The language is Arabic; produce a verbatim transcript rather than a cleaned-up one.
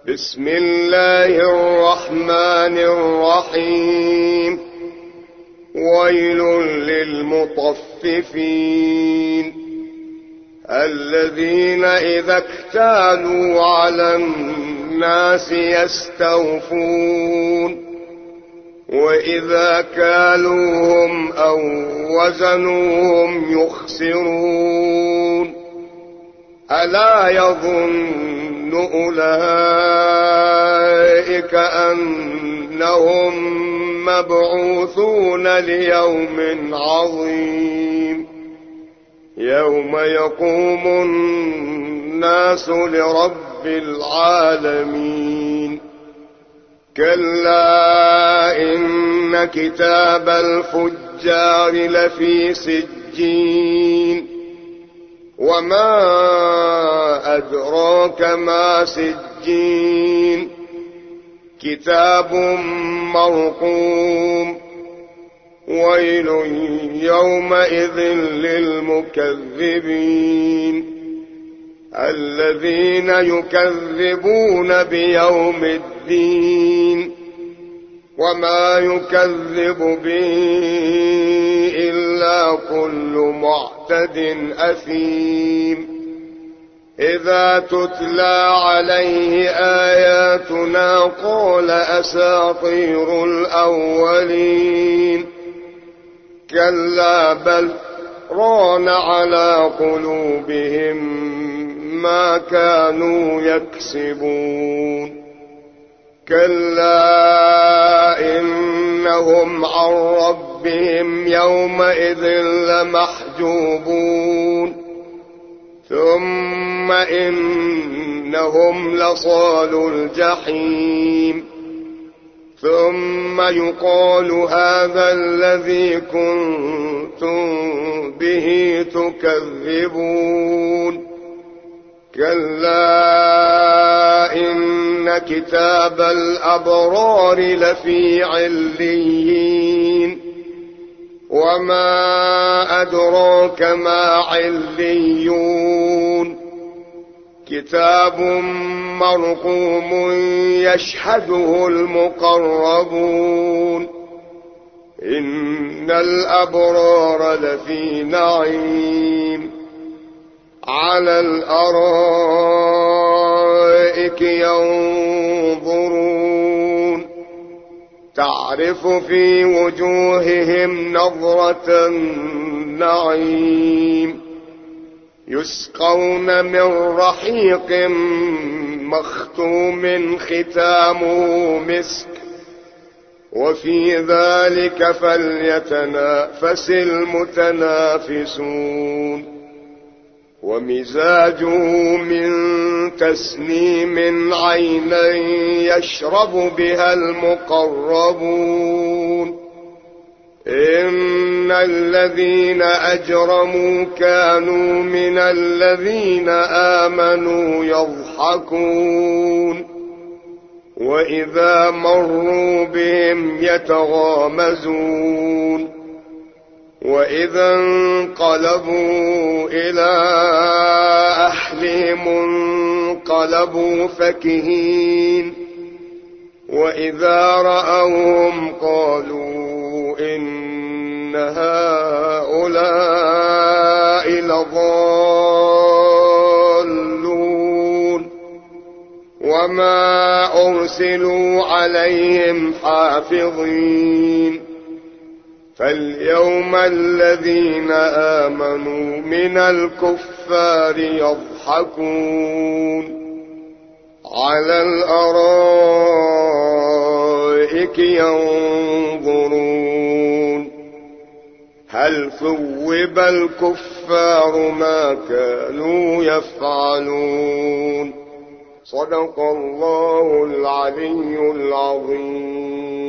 بسم الله الرحمن الرحيم. ويل للمطففين الذين إذا اكتالوا على الناس يستوفون وإذا كالوهم أو وزنوهم يخسرون. ألا يظن أولئك أنهم مبعوثون ليوم عظيم يوم يقوم الناس لرب العالمين. كلا إن كتاب الفجار لفي سجين وما أدراك ما سجين كتاب مرقوم. ويل يومئذ للمكذبين الذين يكذبون بيوم الدين وما يكذب به إلا كل معتد أثيم. إذا تتلى عليه آياتنا قال أساطير الأولين. كلا بل ران على قلوبهم ما كانوا يكسبون. كلا إنهم عن ربهم يومئذ لمحجوبون. ثم إنهم لصالو الجحيم. ثم يقال هذا الذي كنتم به تكذبون. كلا إن كتاب الأبرار لفي عليين وما أدراك ما عليون. كتاب مرقوم يشهده المقربون. إن الأبرار لفي نعيم على الأرائك ينظرون تعرف في وجوههم نظرة النعيم. يسقون من رحيق مختوم ختامه مسك وفي ذلك فليتنافس المتنافسون. ومزاجه من تسنيم عينا يشرب بها المقربون. إن الذين أجرموا كانوا من الذين آمنوا يضحكون وإذا مروا بهم يتغامزون. وإذا انقلبوا إلى أهلهم انقلبوا فكهين. وإذا رأوهم قالوا إن هؤلاء لضالون وما أرسلوا عليهم حافظين. فاليوم الذين آمنوا من الكفار يضحكون على الأرائك ينظرون هل ثوب الكفار ما كانوا يفعلون. صدق الله العلي العظيم.